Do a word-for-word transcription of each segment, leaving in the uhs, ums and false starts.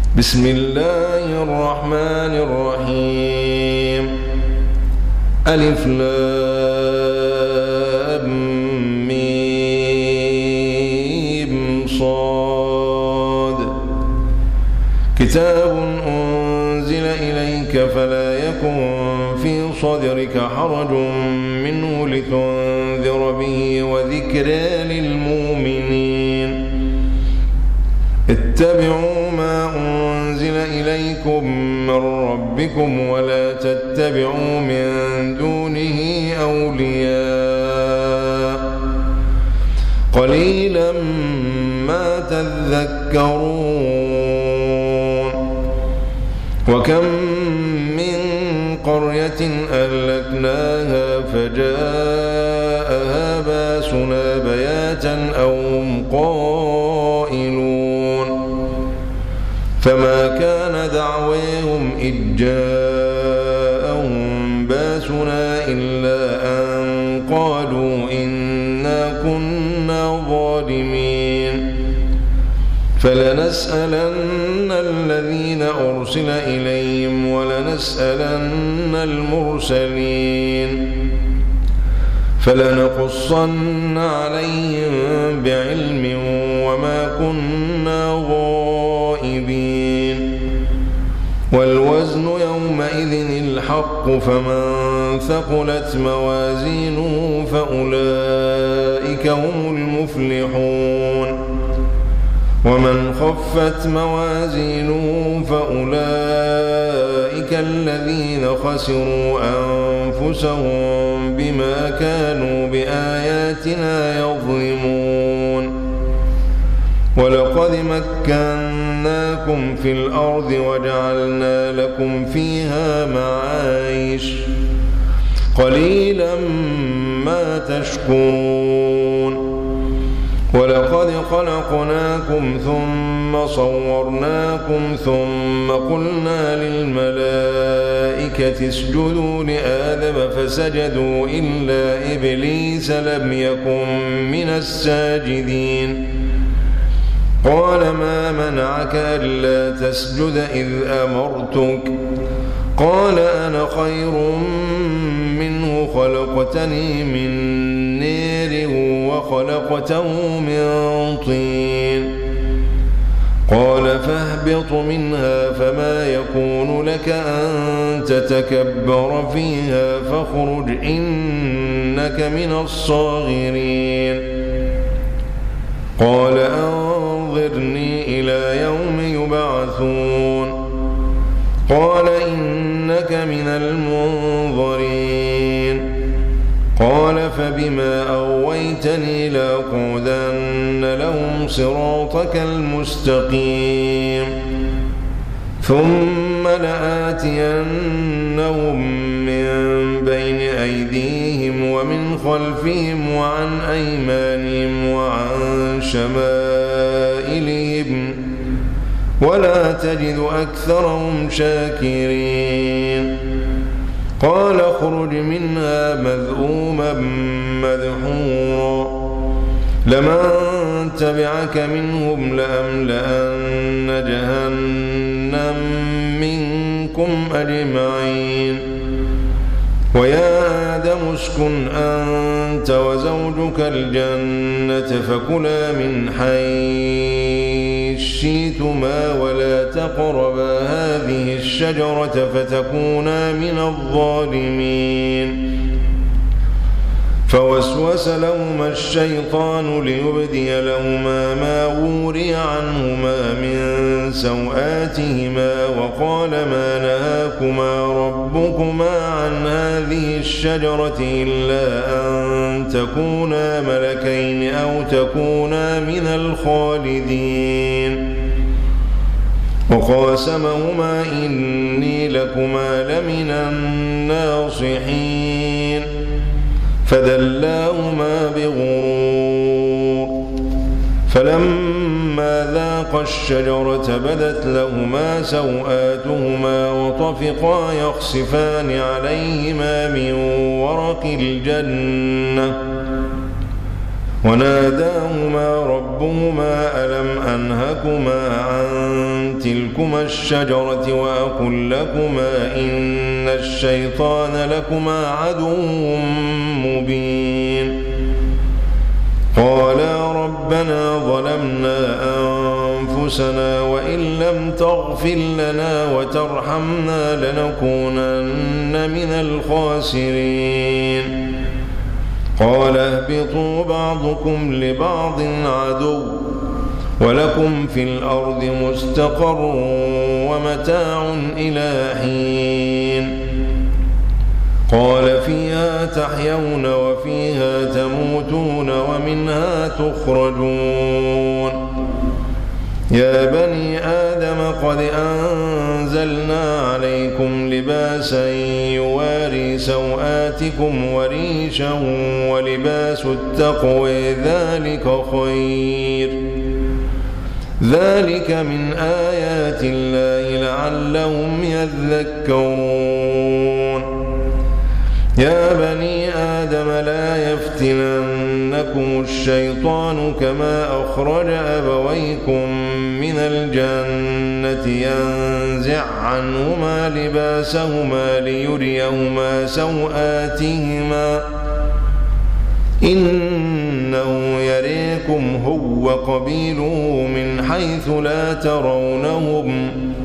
بسم الله الرحمن الرحيم. ألف لام ميم صاد. كتاب أنزل إليك فلا يكن في صدرك حرج منه لتنذر به وذكرى للمؤمنين. اتبعوا ما أنزل إليكم من ربكم ولا تتبعوا من دونه أولياء قليلا ما تذكرون. وكم من قرية أهلكناها فجاءها باسنا بياتا أو هم قائلون. فما كان دعواهم إذ جاءهم باسنا إلا أن قالوا إنا كنا ظالمين. فلنسألن الذين أرسل إليهم ولنسألن المرسلين فلنقصن عليهم بعلم وما كنا غائبين. والوزن يومئذ الحق فمن ثقلت موازينه فأولئك هم المفلحون. ومن خفت موازينه فأولئك الذين خسروا أنفسهم بما كانوا بآياتنا يظلمون. ولقد مكناكم في الأرض وجعلنا لكم فيها معايش قليلا ما تشكرون. ولقد خلقناكم ثم صورناكم ثم قلنا للملائكة اسجدوا لآدم فسجدوا إلا إبليس لم يكن من الساجدين. قال ما منعك ألا تسجد إذ أمرتك؟ قال أنا خير منه خلقتني من نار وخلقته من طين. قال فاهبط منها فما يكون لك أن تتكبر فيها فاخرج إنك من الصاغرين. قال أنظرني إلى يوم يبعثون. قال إنك من المنظرين. قال فبما أغويتني لأقعدن لهم صراطك المستقيم ثم لآتينهم من بين أيديهم ومن خلفهم وعن أيمانهم وعن شمائلهم ولا تجد أكثرهم شاكرين. قال اخرج منها مذءوما مدحورا لمن تبعك منهم لأملأن جهنم منكم أجمعين. ويا آدم اسكن أنت وزوجك الجنة فكلا من حيث شئتما ولا تقربا هذه الشجرة فتكونا من الظالمين. فوسوس لهما الشيطان ليبدي لهما ما وري عنهما من سوآتهما وقال ما نهاكما ربكما عن هذه الشجرة إلا أن تكونا ملكين أو تكونا من الخالدين. وقاسمهما إني لكما لمن الناصحين فدلاهما بغرور. فلما ذاقا الشجرة بدت لهما سوآتهما وطفقا يخصفان عليهما من ورق الجنة وناداهما ربهما ألم أنهكما عن تلكما الشجرة وأقل لكما إن الشيطان لكما عدو مبين قالا ربنا ظلمنا أنفسنا وإن لم تغفر لنا وترحمنا لنكونن من الخاسرين قال اهبطوا بعضكم لبعض عدو ولكم في الأرض مستقر ومتاع إلى حين قال فيها تحيون وفيها تموتون ومنها تخرجون يا بني آدم قد أنزلنا عليكم لباسا يواري سوآتكم وريشا ولباس التقوى ذلك خير ذلك من آيات الله لعلهم يذكرون يا بني آدم لا يفتننكم الشيطان كما أخرج أبويكم من الجنة ينزع عنهما لباسهما ليريهما سوآتهما إنه يريكم هو وقبيله من حيث لا ترونهم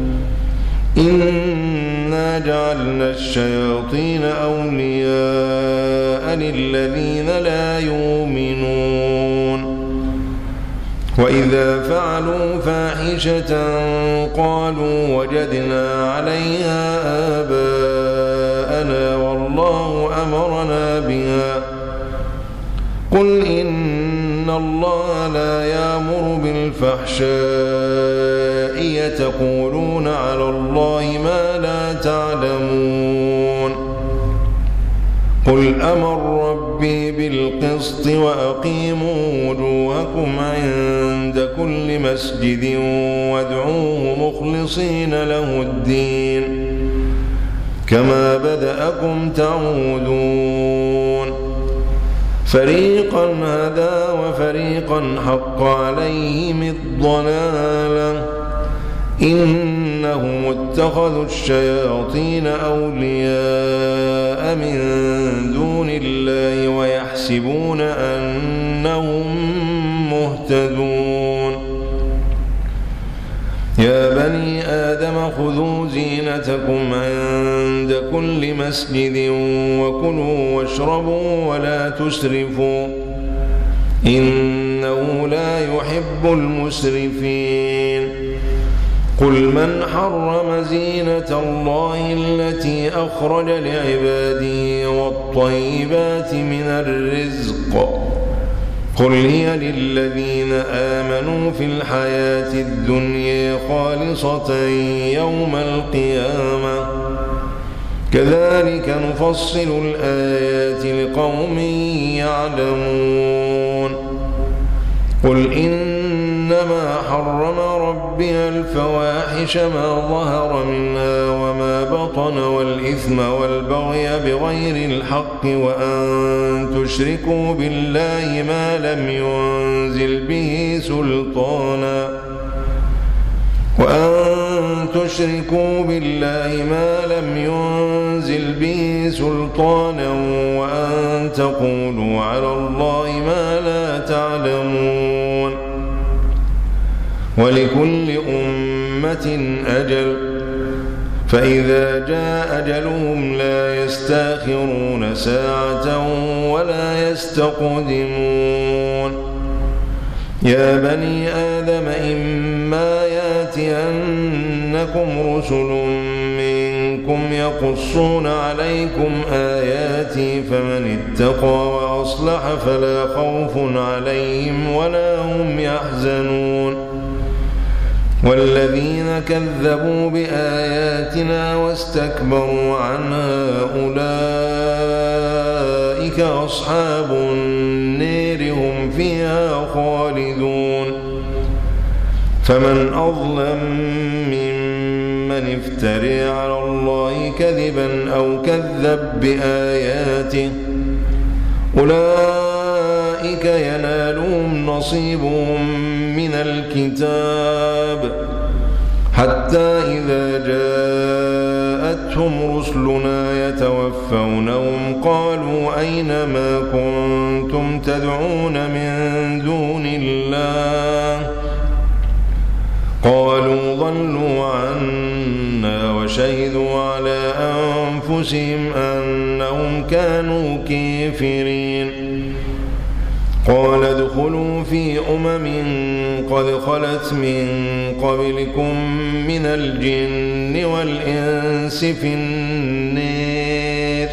إنا جعلنا الشياطين أولياء للذين لا يؤمنون وإذا فعلوا فاحشة قالوا وجدنا عليها آباءنا والله أمرنا بها قل إن الله لا يأمر بالفحشاء يتقولون على الله ما لا تعلمون قل أمر ربي بالقسط وأقيموا وجوهكم عند كل مسجد وادعوه مخلصين له الدين كما بدأكم تعودون فريقا هدى وفريقا حق عليهم الضلالة إنهم اتخذوا الشياطين أولياء من دون الله ويحسبون أنهم مهتدون يا بني آدم خذوا زينتكم عند كل مسجد وكلوا واشربوا ولا تسرفوا إنه لا يحب المسرفين قل من حرم زينة الله التي أخرج لعباده والطيبات من الرزق قل هي للذين آمنوا في الحياة الدنيا خالصة يوم القيامة كذلك نفصل الآيات لقوم يعلمون قل إنما حرم ربي الفواحش ما ظهر منها وما بطن والإثم والبغي بغير الحق وأن تشركوا بالله ما لم ينزل به سلطانا وأن تشركوا بالله ما لم ينزل به سلطانا وأن تقولوا على الله ما لا تعلمون ولكل أمة أجل فإذا جاء أجلهم لا يستأخرون ساعة ولا يستقدمون يا بني آدم إما يأتينكم رسل منكم يقصون عليكم آياتي فمن اتقى وأصلح فلا خوف عليهم ولا هم يحزنون والذين كذبوا بآياتنا واستكبروا عنها أولئك أصحاب النار هم فيها خالدون فمن أظلم ممن افترى على الله كذبا أو كذب بآياته أولئك أولئك ينالهم نصيبهم من الكتاب حتى إذا جاءتهم رسلنا يتوفونهم قالوا أين ما كنتم تدعون من دون الله قالوا ضلوا عنا وشهدوا على أنفسهم أنهم كانوا كافرين قال ادخلوا في أمم قد خلت من قبلكم من الجن والإنس في النار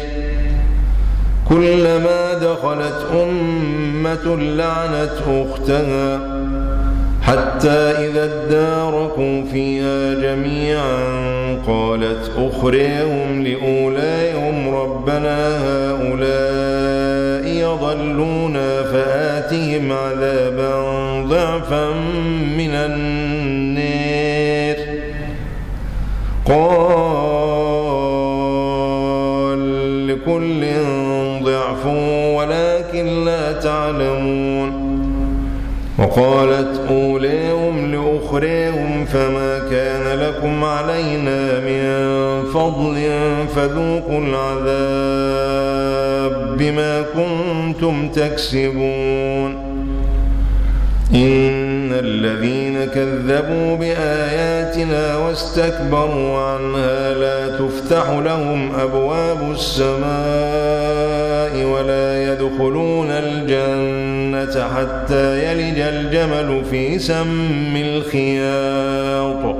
كلما دخلت أمة لعنت أختها حتى إذا اداركوا فيها جميعا قالت أخريهم لأولاهم ربنا هؤلاء يضلونا فآتهم عذابا ضعفا من النار قال لكل ضعف ولكن لا تعلمون وقالت أولاهم لأخريهم فما كان لكم علينا من فضل فذوقوا العذاب بما كنتم تكسبون إن الذين كذبوا بآياتنا واستكبروا عنها لا تفتح لهم أبواب السماء ولا يدخلون الجنة حتى يلج الجمل في سم الخياط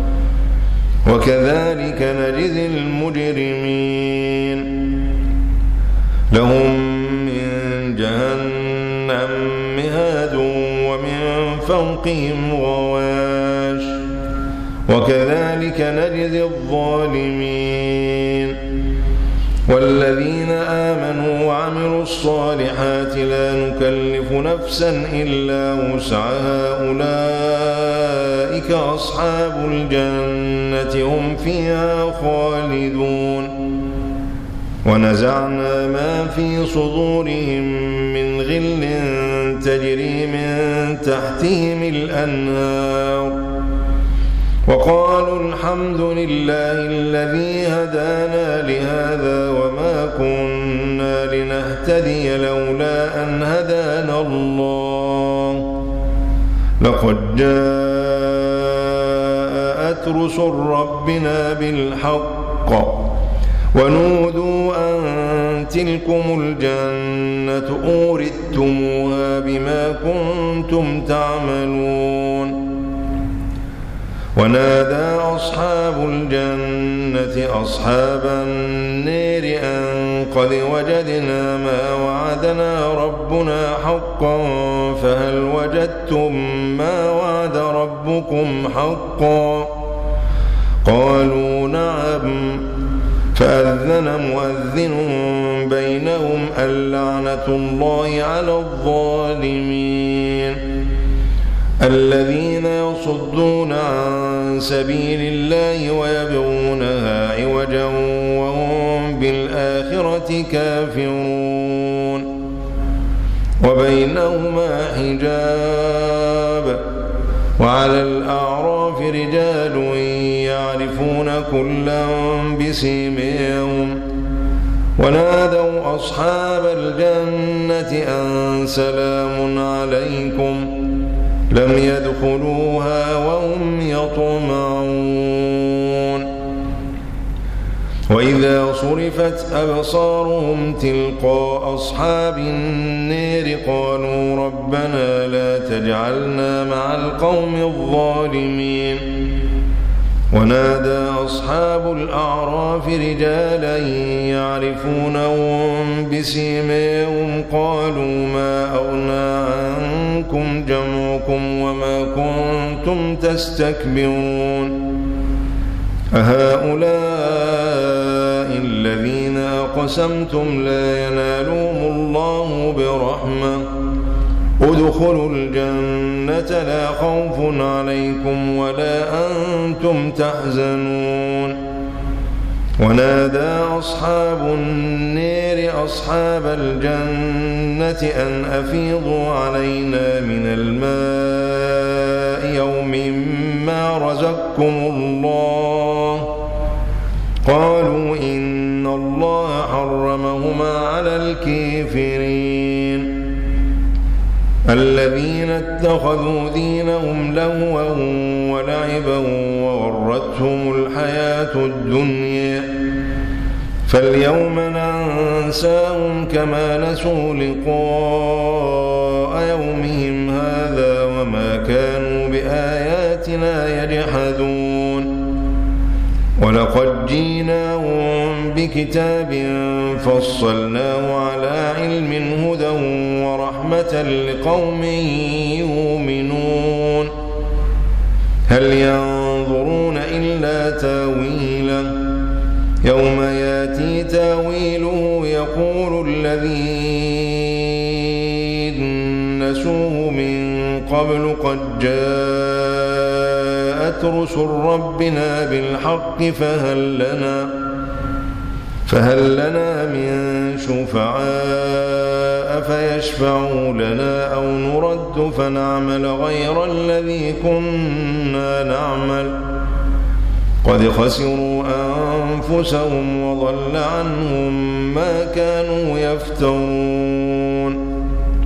وكذلك نجزي المجرمين لهم من جهنم مهاد ومن فوقهم غواش وكذلك نجزي الظالمين والذين آمنوا وعملوا الصالحات لا نكلف نفسا إلا وسعها أولئك أصحاب الجنة هم فيها خالدون ونزعنا ما في صدورهم من غل تجري من تحتهم الأنهار وقالوا الحمد لله الذي هدانا لهذا وما كنا لنهتدي لولا أن هدانا الله لقد جاءت رسل ربنا بالحق ونودوا أن تلكم الجنة أورثتموها بما كنتم تعملون ونادى أصحاب الجنة أصحاب النار أن قد وجدنا ما وعدنا ربنا حقا فهل وجدتم ما وعد ربكم حقا قالوا نعم فأذن مؤذن بينهم اللعنة الله على الظالمين الذين يصدون عن سبيل الله ويبغونها عوجا وهم بالآخرة كافرون وبينهما حجاب وعلى الأعراف رجال يعرفون كلا بسيماهم ونادوا أصحاب الجنة أن سلام عليكم لم يدخلوها وهم يطمعون وإذا صرفت أبصارهم تلقاء أصحاب النار قالوا ربنا لا تجعلنا مع القوم الظالمين ونادى أصحاب الأعراف رجالا يعرفونهم بسيماهم قالوا ما أغنى عنكم جمعكم وما كنتم تستكبرون أهؤلاء الذين أقسمتم لا ينالهم الله برحمة ادخلوا الجنة لا خوف عليكم ولا أنتم تحزنون ونادى أصحاب النار أصحاب الجنة أن أفيضوا علينا من الماء يوم ما رزقكم الله قالوا إن الله حرمهما على الكافرين الذين اتخذوا دينهم لهوا ولعبا وغرتهم الحياة الدنيا فاليوم ننساهم كما نسوا لقاء يومهم هذا وما كانوا بآياتنا يجحدون ولقد جئناهم بكتاب فصلناه على علم هدى ورحمة لقوم يؤمنون هل ينظرون إلا تاويله يوم ياتي تاويله يقول الذين نسوه من قبل قد جاءت رسل ربنا بالحق فهل لنا فهل لنا من شفعاء فيشفعوا لنا أو نرد فنعمل غير الذي كنا نعمل قد خسروا أنفسهم وضل عنهم ما كانوا يفترون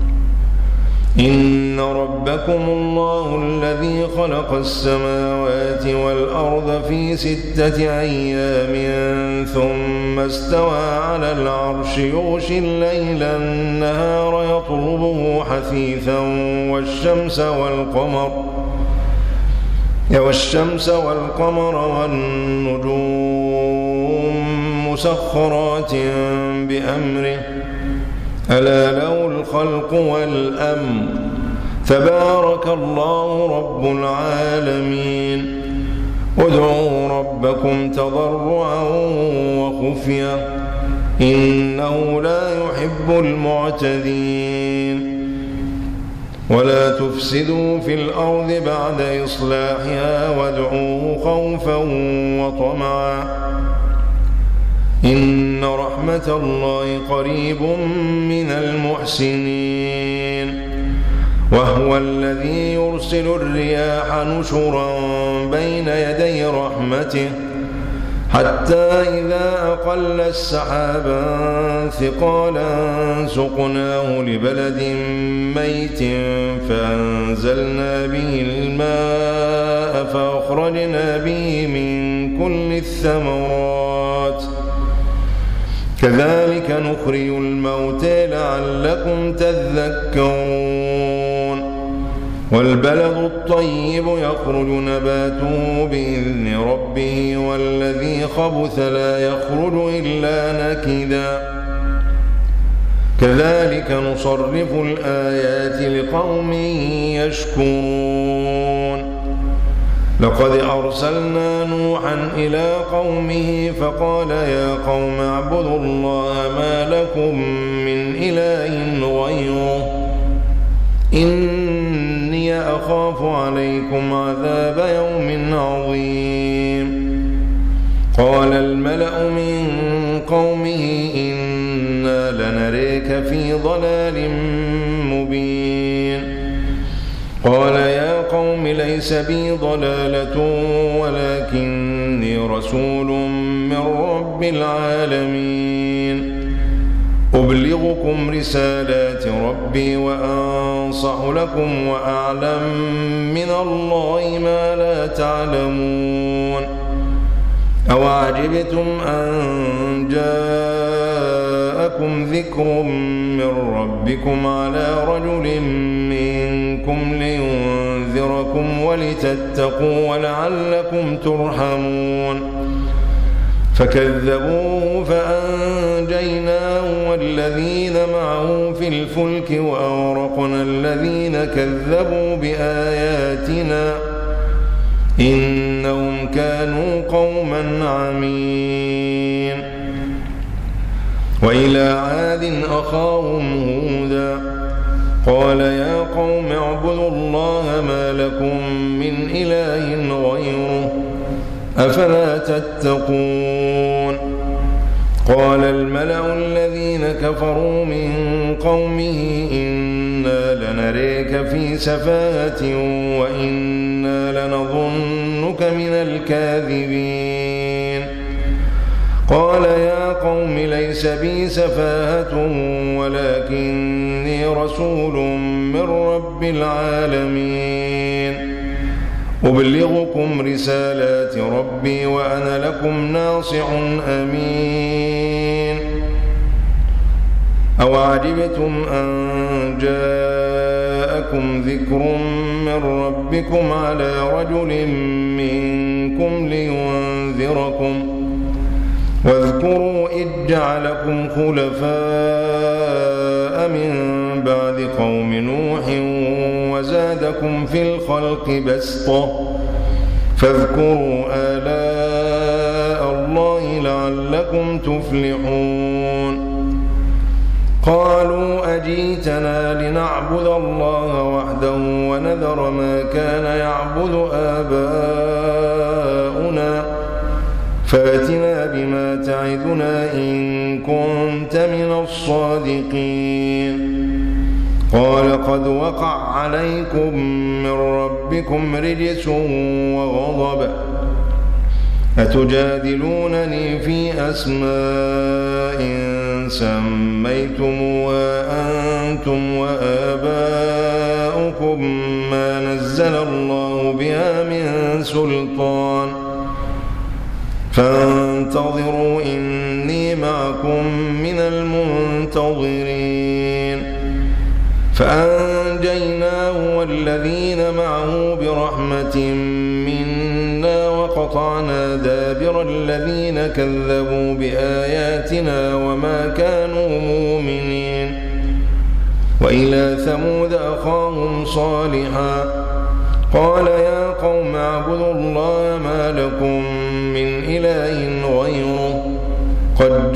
إن ربكم الله الذي خلق السماوات والأرض في ستة أيام ثم استوى على العرش يغشي الليل النهار يطلبه حثيثا والشمس والقمر والشمس والقمر والنجوم مسخرات بأمره ألا له الخلق والأمر تبارك الله رب العالمين ادعوا ربكم تضرعا وخفيا إنه لا يحب المعتدين ولا تفسدوا في الأرض بعد إصلاحها وادعوه خوفا وطمعا إن رحمة الله قريب من المحسنين وهو الذي يرسل الرياح نشرا بين يدي رحمته حتى إذا أقل السحابا ثقالا سقناه لبلد ميت فأنزلنا به الماء فأخرجنا به من كل الثمرات كذلك نخرج الموتى لعلكم تذكرون والبلد الطيب يخرج نباته بإذن ربه والذي خبث لا يخرج إلا نكدا كذلك نصرف الآيات لقوم يشكرون لقد أرسلنا نوحا إلى قومه فقال يا قوم اعبدوا الله ما لكم من إله غيره إني أخاف عليكم عذاب يوم عظيم قال الملأ من قومه إنا لنريك في ضلال مبين قال يا قوم ليس بي ضلالة ولكني رسول من رب العالمين أبلغكم رسالات ربي وأنصح لكم وأعلم من الله ما لا تعلمون أوعجبتم أن جاءكم ذكر من ربكم على رجل منكم لينذركم ولتتقوا ولعلكم ترحمون فكذبوه فأنجيناه والذين معه في الفلك وأغرقنا الذين كذبوا بآياتنا إنهم كانوا قوما عمين وإلى عاد أخاهم هودا قال يا قوم اعبدوا الله ما لكم من إله غيره أفلا تتقون قال الملأ الذين كفروا من قومه إنا لنريك في سفاهة وإنا لنظنك من الكاذبين قال يا قوم ليس بي سفاهة ولكني رسول من رب العالمين أبلغكم رسالات ربي وأنا لكم ناصح أمين أوعجبتم أن جاءكم ذكر من ربكم على رجل منكم لينذركم واذكروا إذ جعلكم خلفاء من بعد قوم نوح وزادكم في الخلق بسطة فاذكروا آلاء الله لعلكم تفلحون قالوا أجيتنا لنعبد الله وحده ونذر ما كان يعبد آباؤنا فاتنا بما تعدنا إن كنت من الصادقين قال قد وقع عليكم من ربكم رجس وغضب أتجادلونني في أسماء سميتموها أنتم وآباؤكم ما نزل الله بها من سلطان فانتظروا إني معكم من المنتظرين فأنجيناه والذين معه برحمة منا وقطعنا دابر الذين كذبوا بآياتنا وما كانوا مؤمنين وإلى ثمود أخاهم صالحا قال يا قوم اعبدوا الله ما لكم من إله غيره قد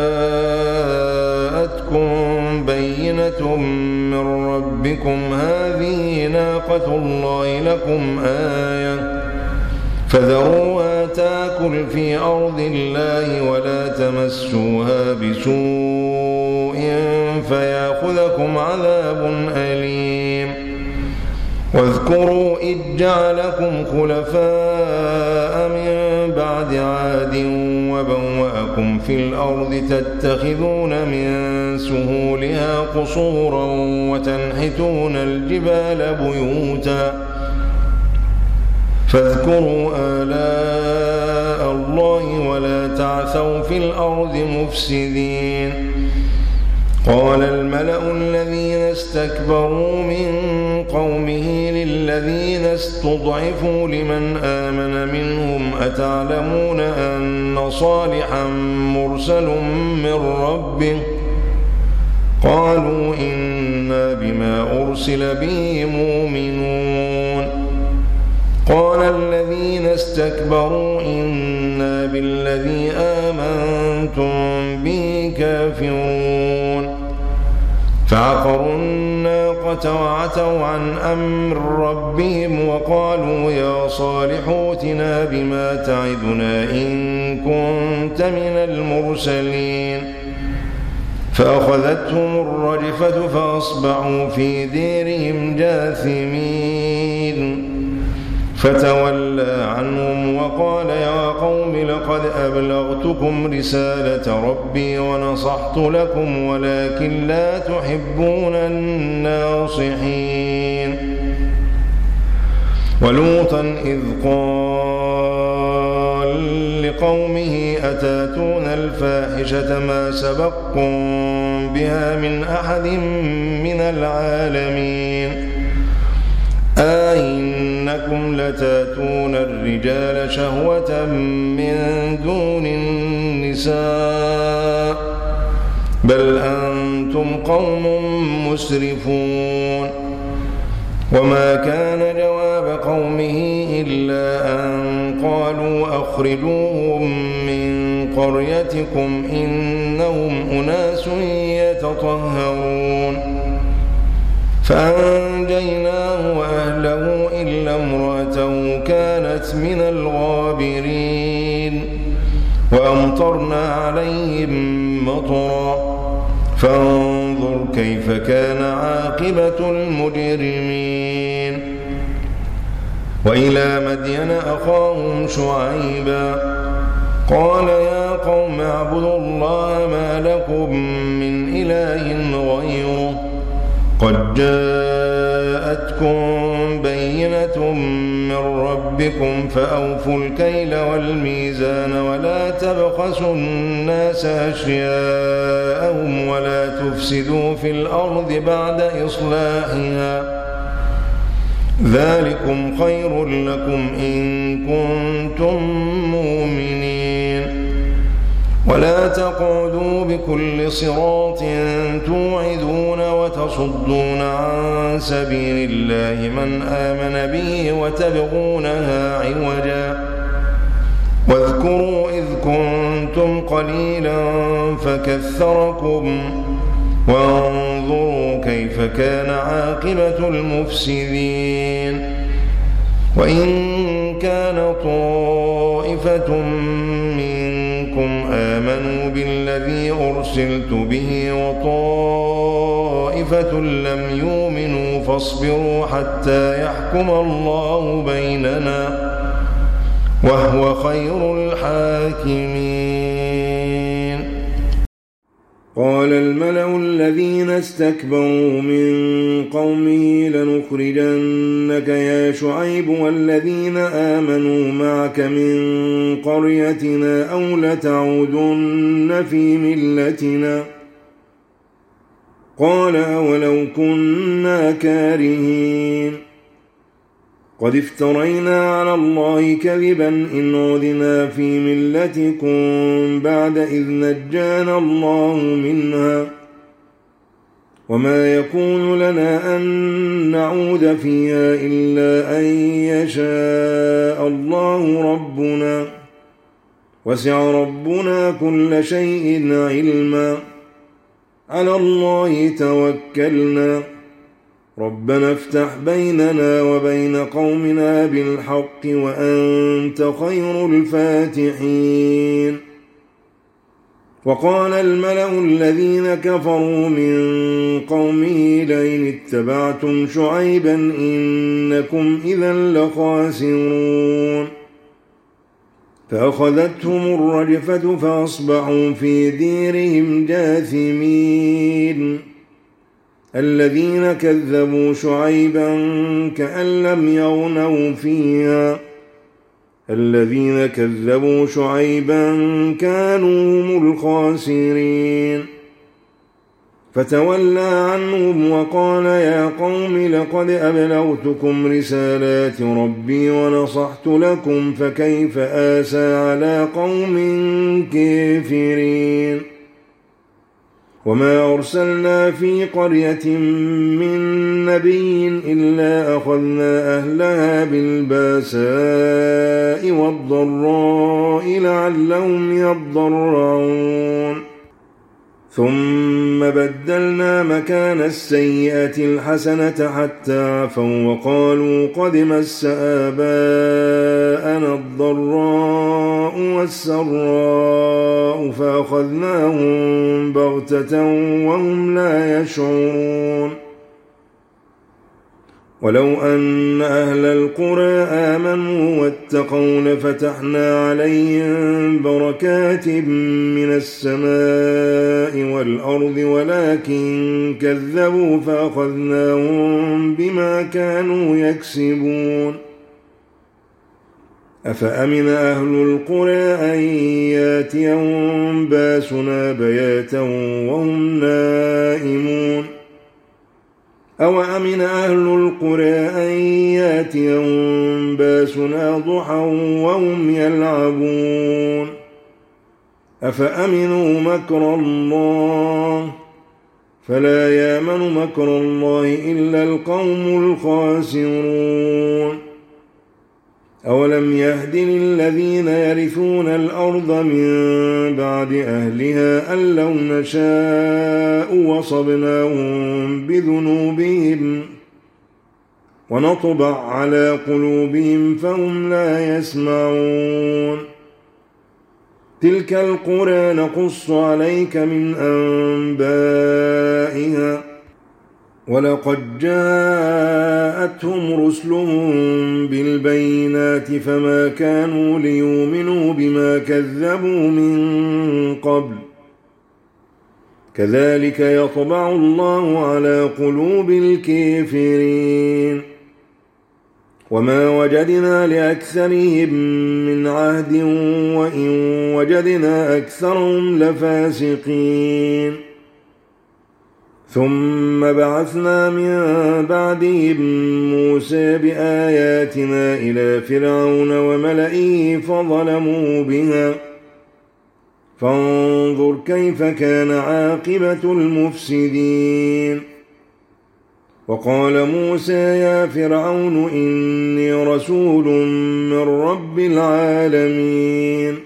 جاءتكم بينة من ربكم هذه ناقة الله لكم آية فذروها تاكل في أرض الله ولا تمسوها بسوء فيأخذكم عذاب أليم واذكروا إذ جعلكم خلفاء من بعد عاد وبوأكم في الأرض تتخذون من سهولها قصورا وتنحتون الجبال بيوتا فاذكروا آلاء الله ولا تعثوا في الأرض مفسدين قال الملأ الذين استكبروا من قومه للذين استضعفوا لمن آمن منهم أتعلمون أن صالحا مرسل من ربه قالوا إنا بما أرسل به مؤمنون قال الذين استكبروا إنا بالذي آمنتم به كافرون فعقروا الناقة وعتوا عن أمر ربهم وقالوا يا صالح ائتنا بما تعدنا إن كنت من المرسلين فأخذتهم الرجفة فأصبحوا في ديرهم جاثمين فتولى عنهم وقال يا قوم لقد أبلغتكم رسالة ربي ونصحت لكم ولكن لا تحبون الناصحين ولوطا إذ قال لقومه أتاتون الفاحشة ما سبقكم بها من أحد من العالمين أئنكم لتاتون الرجال شهوة من دون النساء بل أنتم قوم مسرفون وما كان جواب قومه إلا أن قالوا أخرجوهم من قريتكم إنهم أناس يتطهرون فأنجيناه وأهله إلا امرأته كانت من الغابرين وأمطرنا عليهم مطرا فانظر كيف كان عاقبة المجرمين. وإلى مدين أخاهم شعيبا قال يا قوم اعبدوا الله ما لكم من إله غيره قد جاءتكم بينة من ربكم فأوفوا الكيل والميزان ولا تبخسوا الناس أشياءهم ولا تفسدوا في الأرض بعد إصلاحها ذلكم خير لكم إن كنتم مؤمنين. ولا تقعدوا بكل صراط توعدون وتصدون عن سبيل الله من آمن به وتبغونها عوجا واذكروا إذ كنتم قليلا فكثركم وانظروا كيف كان عاقبة المفسدين. وإن كان طائفة منكم آمنوا بالذي أرسلت به وطائفة لم يؤمنوا فاصبروا حتى يحكم الله بيننا وهو خير الحاكمين. قال الملأ الذين استكبروا من قومه لنخرجنك يا شعيب والذين آمنوا معك من قريتنا أو لتعودن في ملتنا قال أولو كنا كارهين قد افترينا على الله كذبا إن عدنا في ملتكم بعد إذ نجانا الله منها وما يكون لنا أن نعود فيها إلا أن يشاء الله ربنا وسع ربنا كل شيء علما على الله توكلنا ربنا افتح بيننا وبين قومنا بالحق وأنت خير الفاتحين. وقال الملأ الذين كفروا من قومه لئن اتبعتم شعيبا إنكم إذا لخاسرون فأخذتهم الرجفة فأصبحوا في ديرهم جاثمين. الذين كذبوا شعيبا كأن لم يغنوا فيها الذين كذبوا شعيبا كانوا هم الخاسرين فتولى عنهم وقال يا قوم لقد أبلغتكم رسالات ربي ونصحت لكم فكيف آسى على قوم كافرين. وما أرسلنا في قرية من نبي إلا أخذنا أهلها بالباساء والضراء لعلهم يضرعون ثم بدلنا مكان السيئة الحسنة حتى عفوا وقالوا قد مس آباءنا الضراء والسراء فأخذناهم بغتة وهم لا يشعرون. ولو أن أهل القرى آمنوا واتقوا لفتحنا عليهم بركات من السماء والأرض ولكن كذبوا فأخذناهم بما كانوا يكسبون. أفأمن أهل القرى أن ياتيهم باسنا بياتا وهم نائمون أو أمن أهل القرى أن ياتيهم باسنا ضحى وهم يلعبون أفأمنوا مكر الله فلا يأمن مكر الله إلا القوم الخاسرون. أولم يهد للذين يرثون الأرض من بعد أهلها أن لو نشاء وصبناهم بذنوبهم ونطبع على قلوبهم فهم لا يسمعون تلك القرى نقص عليك من أنبائها ولقد جاءتهم رسلهم بالبينات فما كانوا ليؤمنوا بما كذبوا من قبل كذلك يطبع الله على قلوب الكافرين وما وجدنا لأكثرهم من عهد وإن وجدنا أكثرهم لفاسقين ثم بعثنا من بعدهم موسى بآياتنا إلى فرعون وملئه فظلموا بها فانظر كيف كان عاقبة المفسدين وقال موسى يا فرعون إني رسول من رب العالمين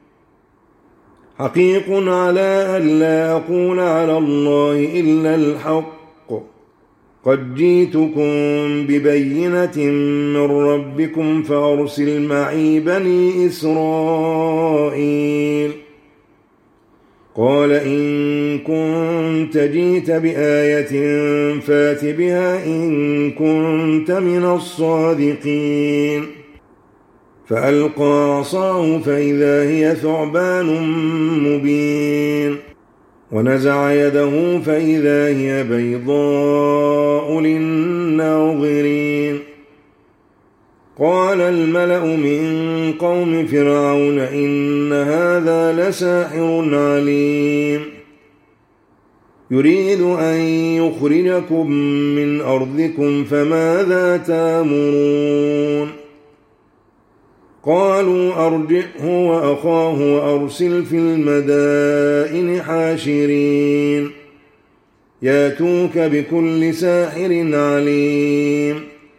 حقيق على أن لا أقول على الله إلا الحق قد جئتكم ببينة من ربكم فأرسل معي بني إسرائيل قال إن كنت جئت بآية فات بها إن كنت من الصادقين فألقى عصاه فإذا هي ثعبان مبين ونزع يده فإذا هي بيضاء للناظرين قال الملأ من قوم فرعون إن هذا لساحر عليم يريد أن يخرجكم من أرضكم فماذا تأمرون قالوا أرجئه وأخاه وأرسل في المدائن حاشرين ياتوك بكل ساحر عليم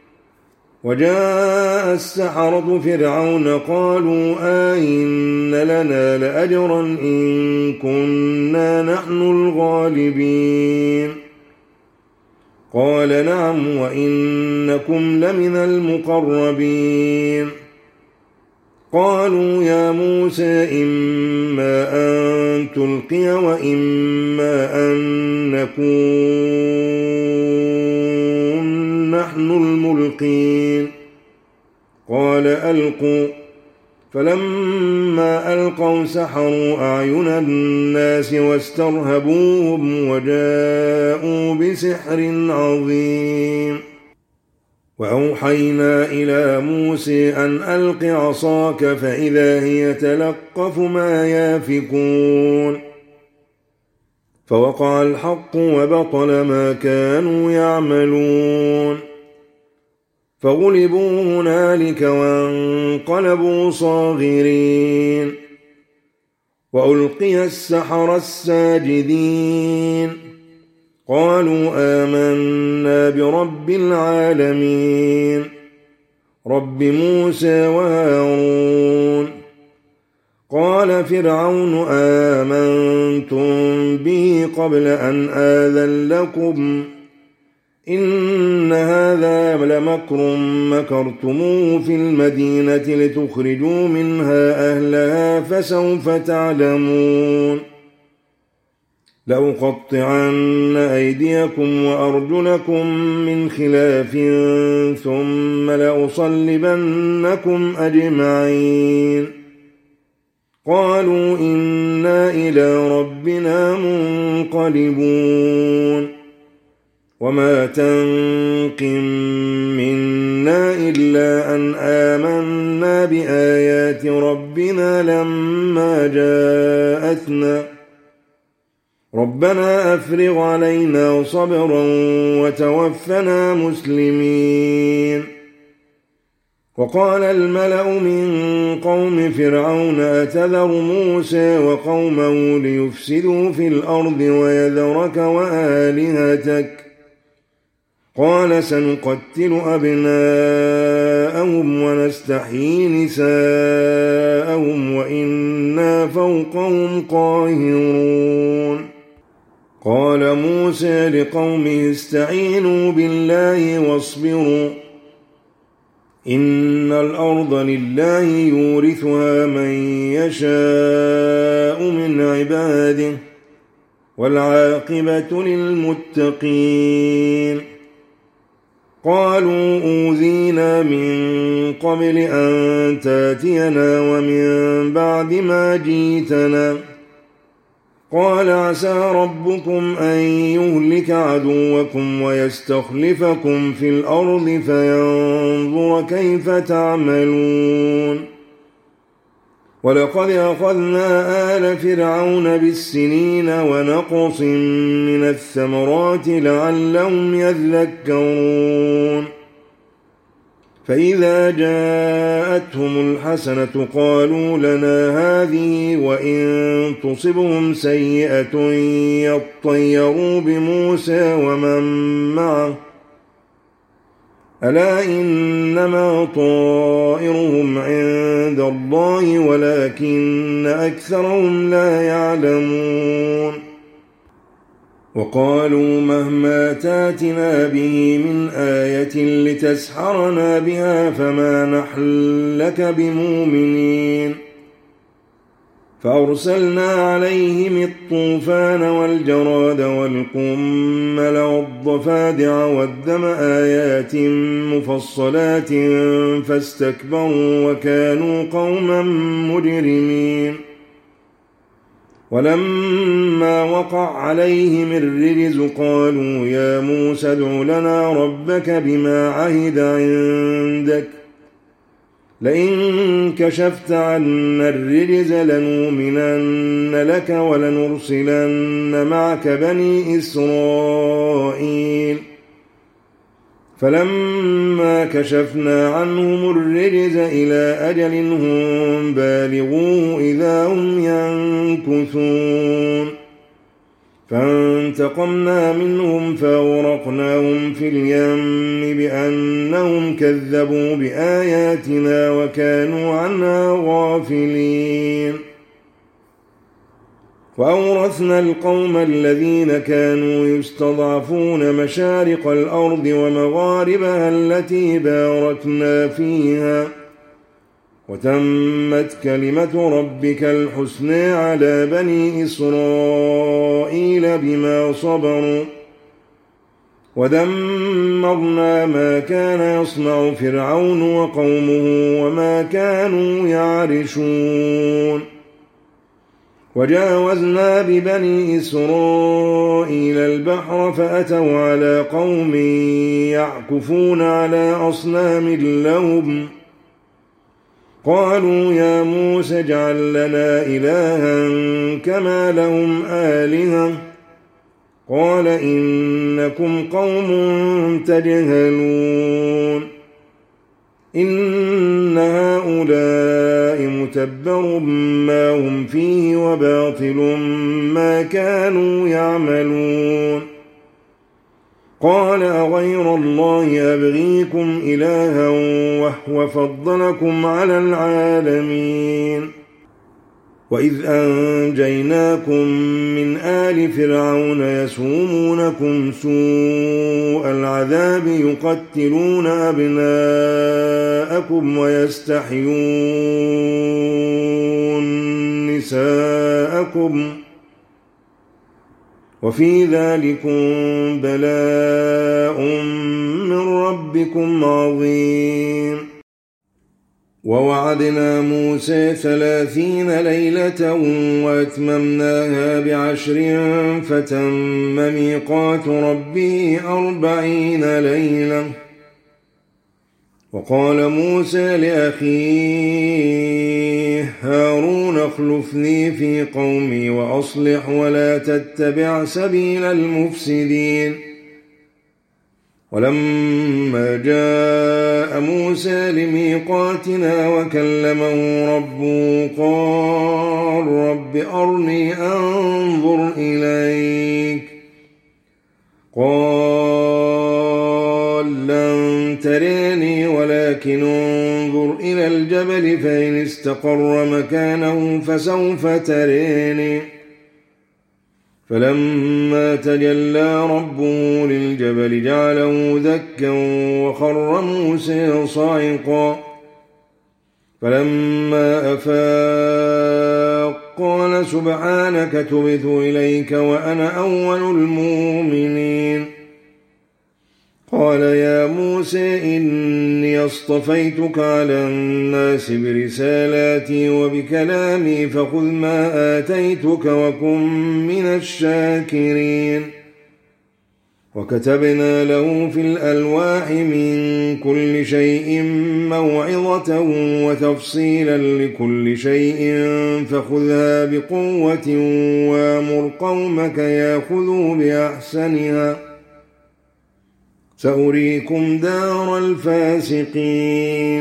وجاء السحرة فرعون قالوا آئن لنا لأجرا إن كنا نحن الغالبين قال نعم وإنكم لمن المقربين قالوا يا موسى إما أن تلقي وإما أن نكون نحن الملقين قال ألقوا فلما ألقوا سحروا أعين الناس واسترهبوهم وجاءوا بسحر عظيم وأوحينا إلى موسى أن ألق عصاك فإذا هي تلقف ما يافكون فوقع الحق وبطل ما كانوا يعملون فغلبوا هنالك وانقلبوا صاغرين وألقي السحرة الساجدين قالوا آمنا برب العالمين رب موسى وهارون قال فرعون آمنتم به قبل أن آذن لكم إن هذا لمكر مكرتموه في المدينة لتخرجوا منها أهلها فسوف تعلمون لأقطعن أيديكم وأرجلكم من خلاف ثم لأصلبنكم أجمعين قالوا إنا إلى ربنا منقلبون وما تنقم منا إلا أن آمنا بآيات ربنا لما جاءتنا ربنا أفرغ علينا صبرا وتوفنا مسلمين وقال الملأ من قوم فرعون أتذر موسى وقومه ليفسدوا في الأرض ويذرك وآلهتك قال سنقتل أبناءهم ونستحيي نساءهم وإنا فوقهم قاهرون قال موسى لقومه استعينوا بالله واصبروا إن الأرض لله يورثها من يشاء من عباده والعاقبة للمتقين قالوا أوذينا من قبل أن تاتينا ومن بعد ما جيتنا قال عسى ربكم أن يهلك عدوكم ويستخلفكم في الأرض فينظر كيف تعملون ولقد أخذنا آل فرعون بالسنين ونقص من الثمرات لعلهم يذكرون فإذا جاءتهم الحسنة قالوا لنا هذه وإن تصبهم سيئة يطيروا بموسى ومن معه ألا إنما طائرهم عند الله ولكن أكثرهم لا يعلمون وقالوا مهما تاتنا به من آية لتسحرنا بها فما نحن لك بمؤمنين فأرسلنا عليهم الطوفان والجراد والقمل والضفادع والدم آيات مفصلات فاستكبروا وكانوا قوما مجرمين ولما وقع عليهم الرجز قالوا يا موسى ادع لنا ربك بما عهد عندك لئن كشفت عنا الرجز لنؤمنن لك ولنرسلن معك بني إسرائيل فلما كشفنا عنهم الرجز إلى أجل هم بالغوه إذا هم ينكثون فانتقمنا منهم فأغرقناهم في اليم بأنهم كذبوا بآياتنا وكانوا عنها غافلين وأورثنا القوم الذين كانوا يستضعفون مشارق الأرض ومغاربها التي باركنا فيها وتمت كلمة ربك الحسنى على بني إسرائيل بما صبروا ودمرنا ما كان يصنع فرعون وقومه وما كانوا يعرشون وجاوزنا ببني إسرائيل البحر فأتوا على قوم يعكفون على أصنام لهم قالوا يا موسى اجعل لنا إلها كما لهم آلهة قال إنكم قوم تجهلون إن هؤلاء متبر ما هم فيه وباطل ما كانوا يعملون قال أغير الله أبغيكم إلها وهو فضلكم على العالمين وإذ أنجيناكم من آل فرعون يسومونكم سوء العذاب يقتلون أبناءكم ويستحيون نساءكم وفي ذلكم بلاء من ربكم عظيم ووعدنا موسى ثلاثين ليلة وأتممناها بعشر فتم ميقات ربه أربعين ليلة وقال موسى لأخيه هارون اخلفني في قومي وأصلح ولا تتبع سبيل المفسدين ولما جاء موسى لميقاتنا وكلمه ربه قال رب أرني أنظر إليك قال ولكن انظر إلى الجبل فإن استقر مكانه فسوف تريني فلما تجلى ربه للجبل جعله دكا وخر موسى صاعقا فلما أفاق قال سبحانك تبت إليك وأنا أول المؤمنين قال يا موسى إني اصطفيتك على الناس برسالاتي وبكلامي فخذ ما آتيتك وكن من الشاكرين وكتبنا له في الألواح من كل شيء موعظة وتفصيلا لكل شيء فخذها بقوة وامر قومك يأخذوا بأحسنها سأريكم دار الفاسقين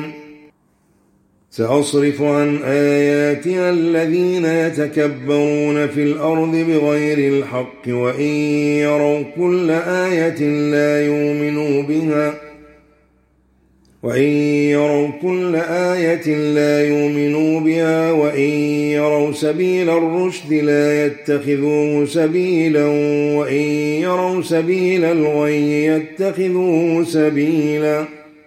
سأصرف عن آياتي الذين يتكبرون في الأرض بغير الحق وإن يروا كل آية لا يؤمنوا بها وإن يروا كل آية لا يؤمنوا بها وإن يروا سبيل الرشد لا يتخذوه سبيلا وإن يروا سبيل الغي يتخذوه سبيلا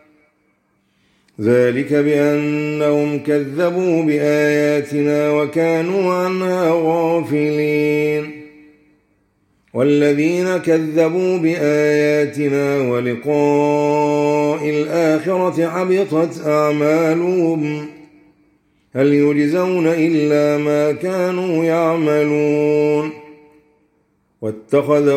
ذلك بأنهم كذبوا بآياتنا وكانوا عنها غافلين والذين كذبوا بآياتنا ولقاء الآخرة حبطت أعمالهم هل يجزون إلا ما كانوا يعملون واتخذ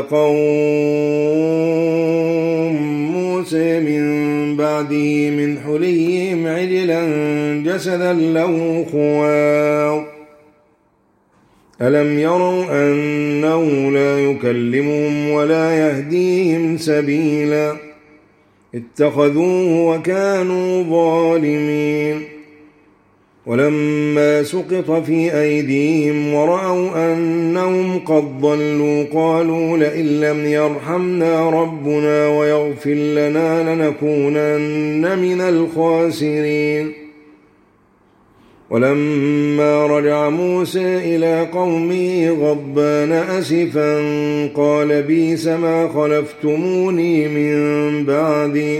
قوم موسى من بعده من حليهم عجلا جسدا له خوار ألم يروا أنه لا يكلمهم ولا يهديهم سبيلا اتخذوه وكانوا ظالمين ولما سقط في أيديهم ورأوا أنهم قد ضلوا قالوا لئن لم يرحمنا ربنا ويغفر لنا لنكونن من الخاسرين ولما رجع موسى إلى قومه غضبان أسفا قال بئس ما خلفتموني من بعدي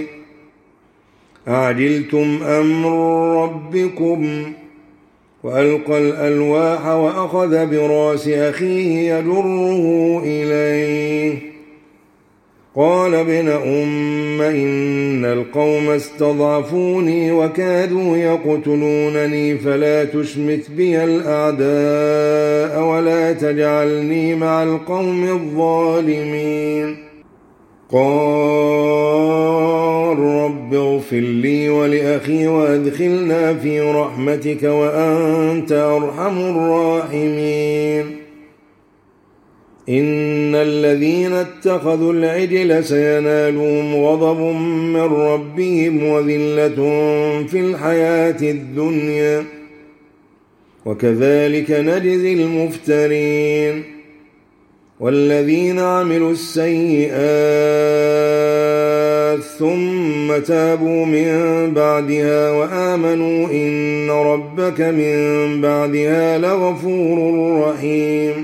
أعجلتم أمر ربكم وألقى الألواح وأخذ براس أخيه يجره إليه قال ابن أم إن القوم استضعفوني وكادوا يقتلونني فلا تشمت بي الأعداء ولا تجعلني مع القوم الظالمين قال رب اغفر لي ولأخي وأدخلنا في رحمتك وأنت أرحم الراحمين إن الذين اتخذوا العجل سينالهم غضب من ربهم وذلة في الحياة الدنيا وكذلك نجزي المفترين والذين عملوا السيئات ثم تابوا من بعدها وآمنوا إن ربك من بعدها لغفور رحيم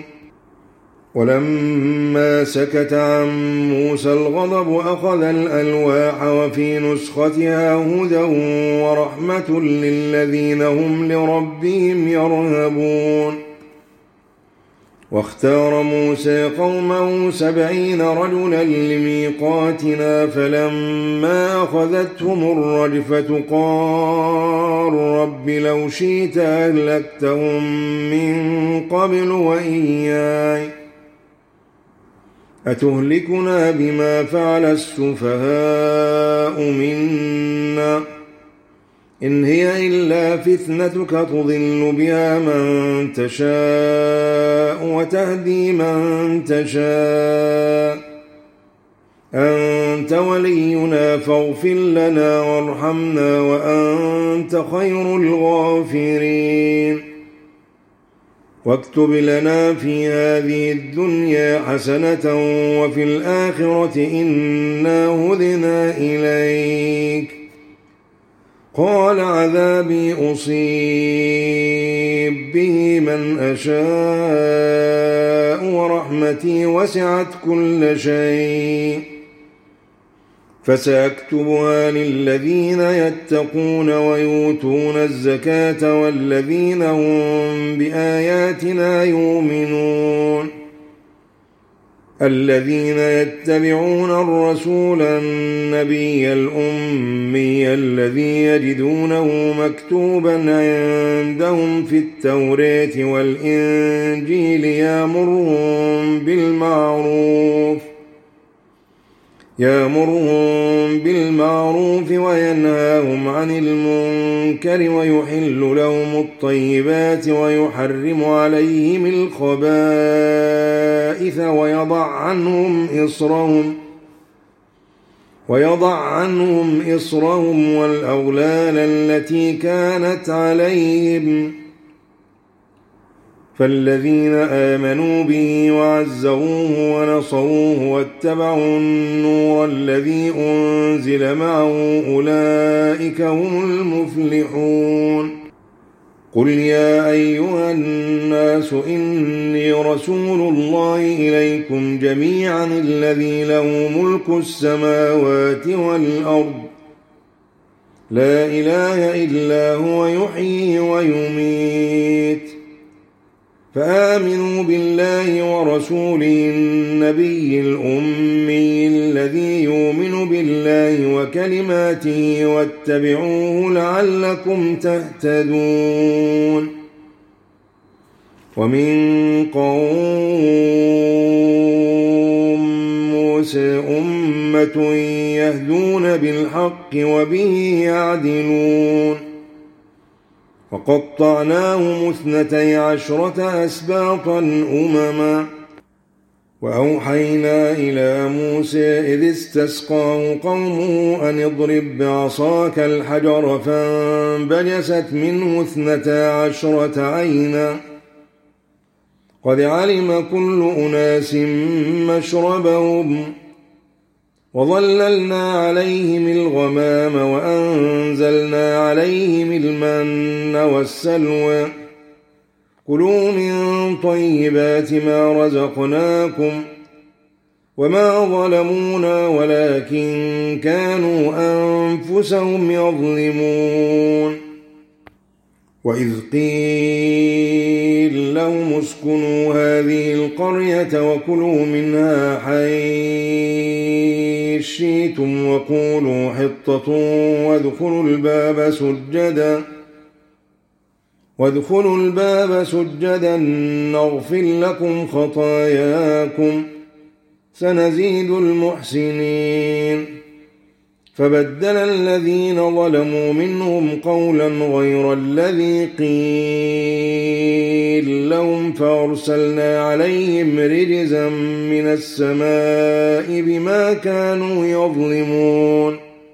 ولما سكت عن موسى الغضب أخذ الألواح وفي نسختها هدى ورحمة للذين هم لربهم يرهبون واختار موسى قومه سبعين رجلا لميقاتنا فلما أخذتهم الرجفة قال رب لو شئت أهلكتهم من قبل وإياي أتهلكنا بما فعل السفهاء منا إن هي إلا فتنتك تضل بها من تشاء وتهدي من تشاء أنت ولينا فاغفر لنا وارحمنا وأنت خير الغافرين واكتب لنا في هذه الدنيا حسنة وفي الآخرة إنا هدنا إليك قال عذابي أصيب به من أشاء ورحمتي وسعت كل شيء فسأكتبها للذين يتقون ويؤتون الزكاة والذين هم بآياتنا يؤمنون الذين يتبعون الرسول النبي الأمي الذي يجدونه مكتوبا عندهم في التوراة والإنجيل يأمرهم بالمعروف يأمرهم بالمعروف وينهاهم عن المنكر ويحل لهم الطيبات ويحرم عليهم الخبائث ويضع عنهم إصرهم ويضع عنهم إصرهم والأغلال التي كانت عليهم فالذين آمنوا به وعزروه ونصروه واتبعوا النور الذي أنزل معه أولئك هم المفلحون قل يا أيها الناس إني رسول الله إليكم جميعا الذي له ملك السماوات والأرض لا إله إلا هو يحيي ويميت فآمنوا بالله ورسوله النبي الأمي الذي يؤمن بالله وكلماته واتبعوه لعلكم تهتدون ومن قوم موسى أمة يهدون بالحق وبه يعدلون وقطعناهم اثنتي عشرة أسباطا أمما وأوحينا إلى موسى إذ استسقاه قومه أن اضرب بعصاك الحجر فانبجست منه اثنتا عشرة عينا قد علم كل أناس مشربهم وظللنا عليهم الغمام وأنزلنا عليهم المن والسلوى كلوا من طيبات ما رزقناكم وما ظلمونا ولكن كانوا أنفسهم يظلمون وإذ قيل لهم اسكنوا هذه القرية وكلوا منها حيث شئتم وقولوا حطة وادخلوا الباب سجدا وادخلوا الباب سجدا نغفر لكم خطاياكم سنزيد المحسنين فبدل الذين ظلموا منهم قولا غير الذي قيل لهم فأرسلنا عليهم رجزا من السماء بما كانوا يظلمون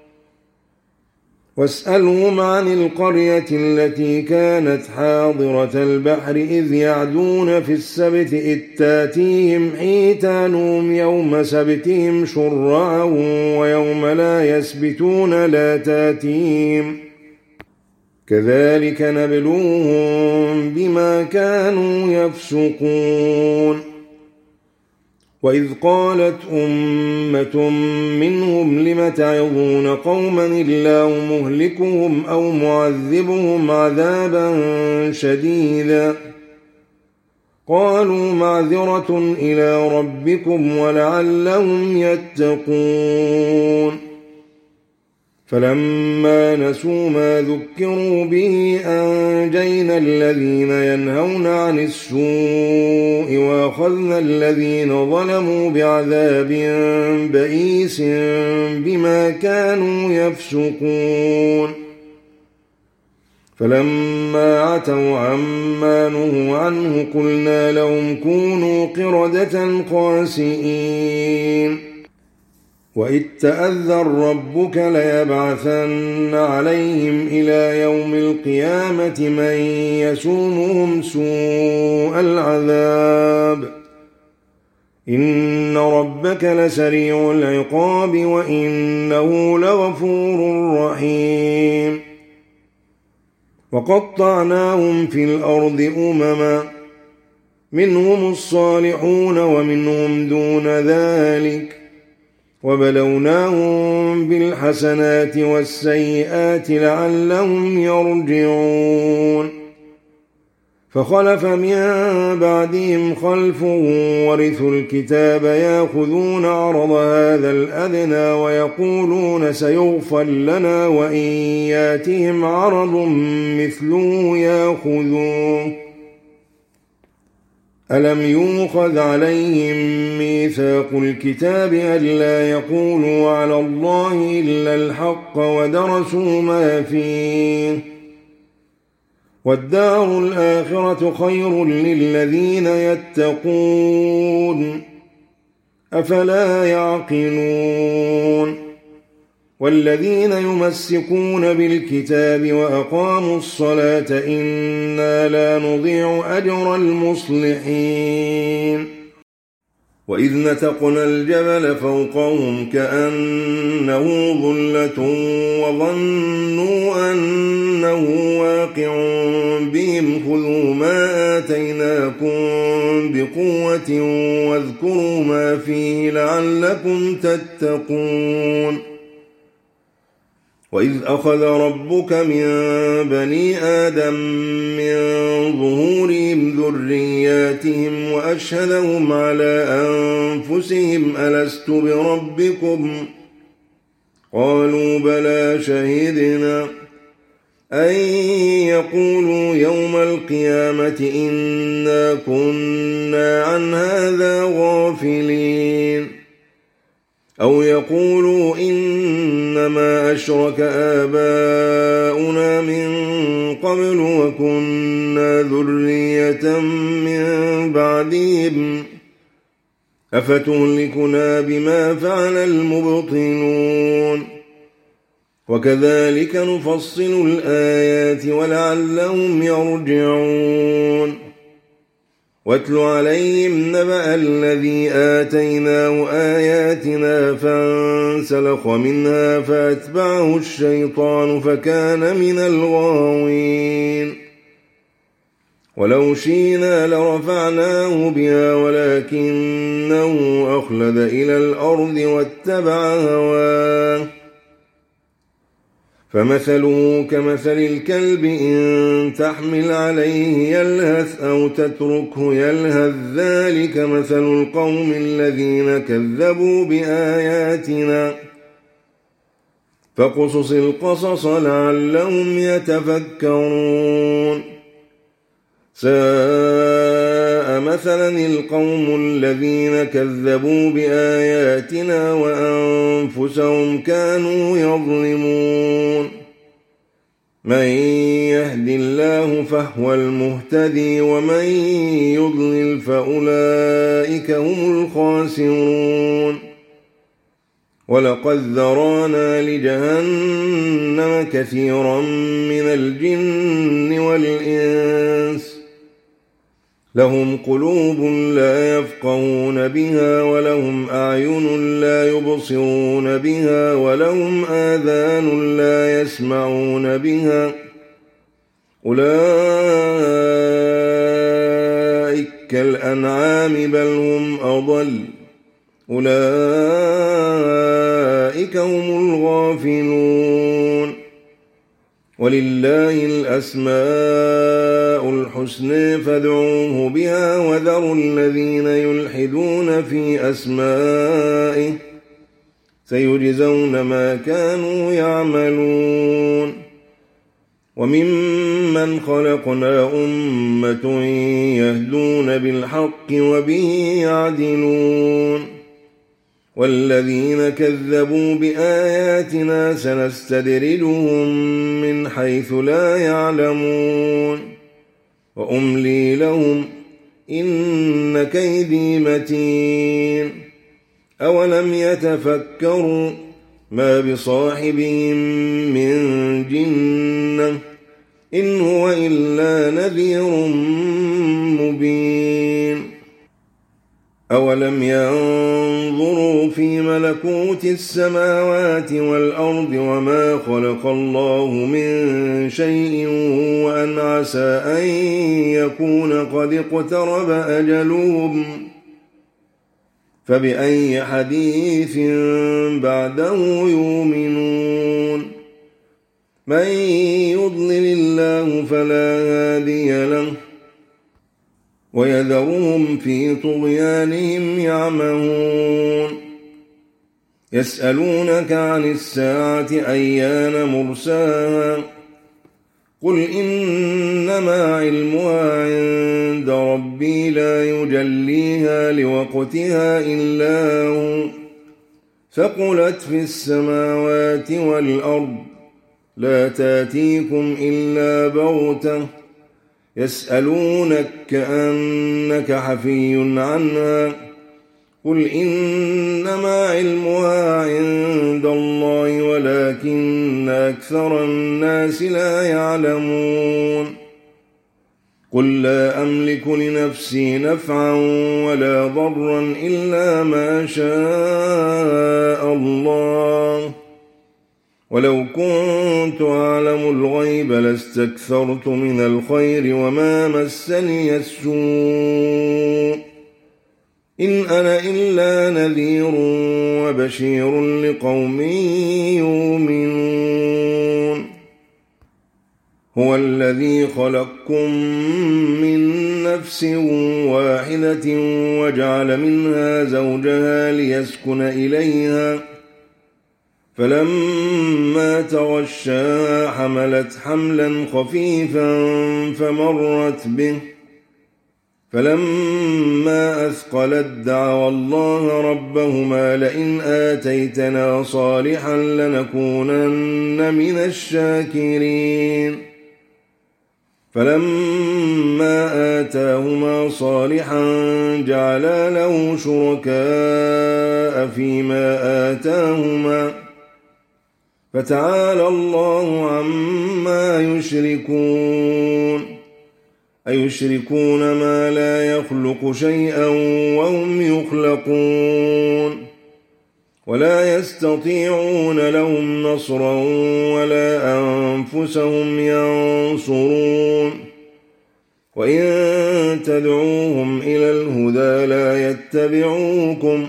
واسألهم عن القرية التي كانت حاضرة البحر إذ يعدون في السبت إذ تاتيهم حيتانهم يوم سبتهم شرعا ويوم لا يسبتون لا تاتيهم كذلك نبلوهم بما كانوا يفسقون وإذ قالت أمة منهم لم تعظون قوما الله مهلكهم أو معذبهم عذابا شديدا قالوا معذرة إلى ربكم ولعلهم يتقون فلما نسوا ما ذكروا به أنجينا الذين ينهون عن السوء وأخذنا الذين ظلموا بعذاب بئيس بما كانوا يفسقون فلما عتوا عما نهوا عنه قلنا لهم كونوا قردة خاسئين وإذ تأذن ربك ليبعثن عليهم إلى يوم القيامة من يسومهم سوء العذاب إن ربك لسريع العقاب وإنه لغفور رحيم وقطعناهم في الأرض أمما منهم الصالحون ومنهم دون ذلك وبلوناهم بالحسنات والسيئات لعلهم يرجعون فخلف من بعدهم خلف ورثوا الكتاب يأخذون عرض هذا الأدنى ويقولون سيغفر لنا وإن ياتهم عرض مثله يأخذوه ألم يؤخذ عليهم ميثاق الكتاب ألا يقولوا على الله إلا الحق ودرسوا ما فيه والدار الآخرة خير للذين يتقون أفلا يعقلون والذين يمسكون بالكتاب وأقاموا الصلاة إنا لا نضيع أجر المصلحين وإذ نتقنا الجبل فوقهم كأنه ظلة وظنوا أنه واقع بهم خذوا ما آتيناكم بقوة واذكروا ما فيه لعلكم تتقون وإذ أخذ ربك من بني آدم من ظهورهم ذرياتهم وأشهدهم على أنفسهم ألست بربكم قالوا بلى شهدنا أن يقولوا يوم القيامة إنا كنا عن هذا غافلين أو يقولوا إنما أشرك آباؤنا من قبل وكنا ذرية من بعدهم أفتهلكنا بما فعل المبطلون وكذلك نفصل الآيات ولعلهم يرجعون واتل عليهم نبأ الذي آتيناه آياتنا فانسلخ منها فأتبعه الشيطان فكان من الغاوين ولو شئنا لرفعناه بها ولكنه أخلد إلى الأرض واتبع هواه فمثله كمثل الكلب إن تحمل عليه يلهث أو تتركه يلهث ذلك مثل القوم الذين كذبوا بآياتنا فاقصص القصص لعلهم يتفكرون ساء مثلا القوم الذين كذبوا بآياتنا وأنفسهم كانوا يظلمون من يهد الله فهو المهتدي ومن يضلل فأولئك هم الخاسرون ولقد ذرانا لجهنم كثيرا من الجن والإنس لهم قلوب لا يفقهون بها ولهم أعين لا يبصرون بها ولهم آذان لا يسمعون بها أولئك كالأنعام بل هم أضل أولئك هم الغافلون ولله الأسماء الحسنى فادعوه بها وذروا الذين يلحدون في أسمائه سيجزون ما كانوا يعملون وممن خلقنا أمة يهدون بالحق وبه يعدلون والذين كذبوا بآياتنا سنستدرجهم من حيث لا يعلمون وأملي لهم إن كيدي متين أولم يتفكروا ما بصاحبهم من جنة إن هو إلا نذير مبين أولم ينظروا في ملكوت ملك السماوات والأرض وما خلق الله من شيء وأن عسى أن يكون قد اقترب أجلهم فبأي حديث بعده يؤمنون من يضلل الله فلا هادي له ويذرهم في طغيانهم يعمهون يسألونك عن الساعة أيان مرساها قل إنما علمها عند ربي لا يجليها لوقتها إلا هو ثقلت في السماوات والأرض لا تأتيكم إلا بغتة يسألونك كأنك حفي عنها قل إنما علمها عند الله ولكن أكثر الناس لا يعلمون قل لا أملك لنفسي نفعا ولا ضرا إلا ما شاء الله ولو كنت أعلم الغيب لاستكثرت من الخير وما مسني السوء إن أنا إلا نذير وبشير لقوم يؤمنون هو الذي خلقكم من نفس واحدة وجعل منها زوجها ليسكن إليها فلما تغشاها حملت حملا خفيفا فمرت به فلما أثقلت دعوا الله ربهما لئن آتيتنا صالحا لنكونن من الشاكرين فلما آتاهما صالحا جعلا له شركاء فيما آتاهما فتعالى الله عما يشركون أيشركون ما لا يخلق شيئا وهم يخلقون ولا يستطيعون لهم نصرا ولا أنفسهم ينصرون وإن تدعوهم إلى الهدى لا يتبعوكم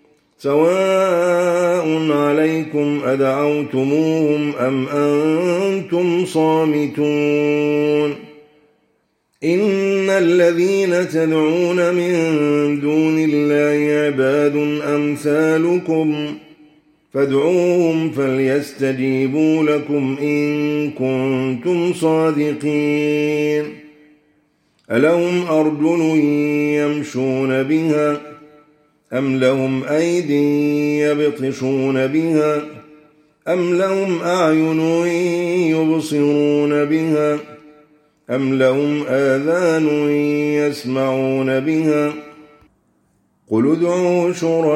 سواء عليكم أدعوتموهم أم أنتم صامتون إن الذين تدعون من دون الله عباد أمثالكم فادعوهم فليستجيبوا لكم إن كنتم صادقين ألهم أرجل يمشون بها أم لهم أيد يبطشون بها أم لهم أعين يبصرون بها أم لهم آذان يسمعون بها قل ادعوا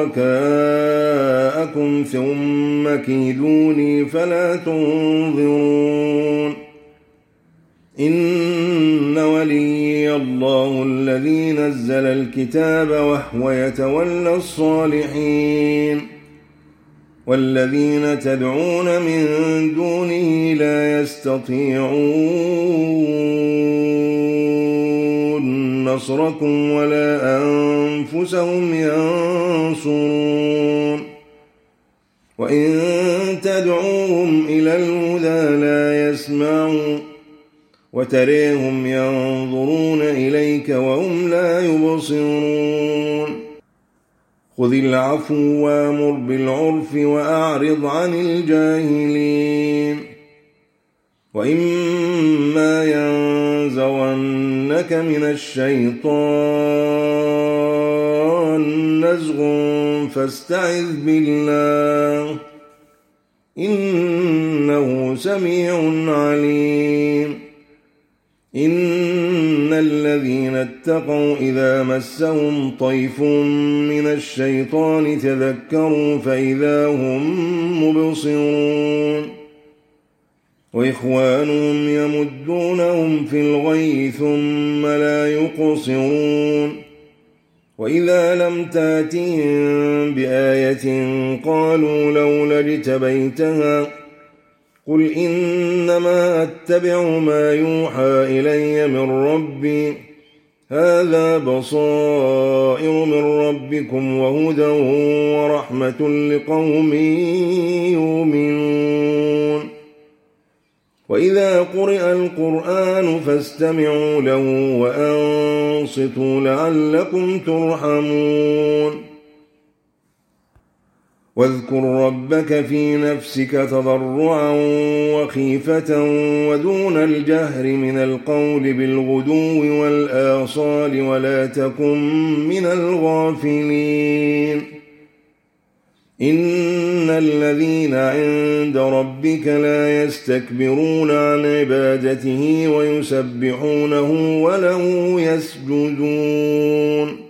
شركاءكم ثم كيدوني فلا تنظرون إن ولي الله الذي نزل الكتاب وهو يتولى الصالحين والذين تدعون من دونه لا يستطيعون نصركم ولا أنفسهم ينصرون وإن تدعوهم إلى الهدى لا يسمعون وتريهم ينظرون إليك وهم لا يبصرون خذ العفو وامر بالعرف وأعرض عن الجاهلين وإما ينزغنك من الشيطان نزغ فاستعذ بالله إنه سميع عليم إن الذين اتقوا إذا مسهم طيف من الشيطان تذكروا فإذا هم مبصرون وإخوانهم يمدونهم في الغي ثم لا يقصرون وإذا لم تأتهم بآية قالوا لولا اجتبيتها قل إنما أتبع ما يوحى إلي من ربي هذا بصائر من ربكم وهدى ورحمة لقوم يؤمنون وإذا قرئ القرآن فاستمعوا له وأنصتوا لعلكم ترحمون واذكر ربك في نفسك تضرعا وخيفة ودون الجهر من القول بالغدو والآصال ولا تكن من الغافلين إن الذين عند ربك لا يستكبرون عن عبادته ويسبحونه وله يسجدون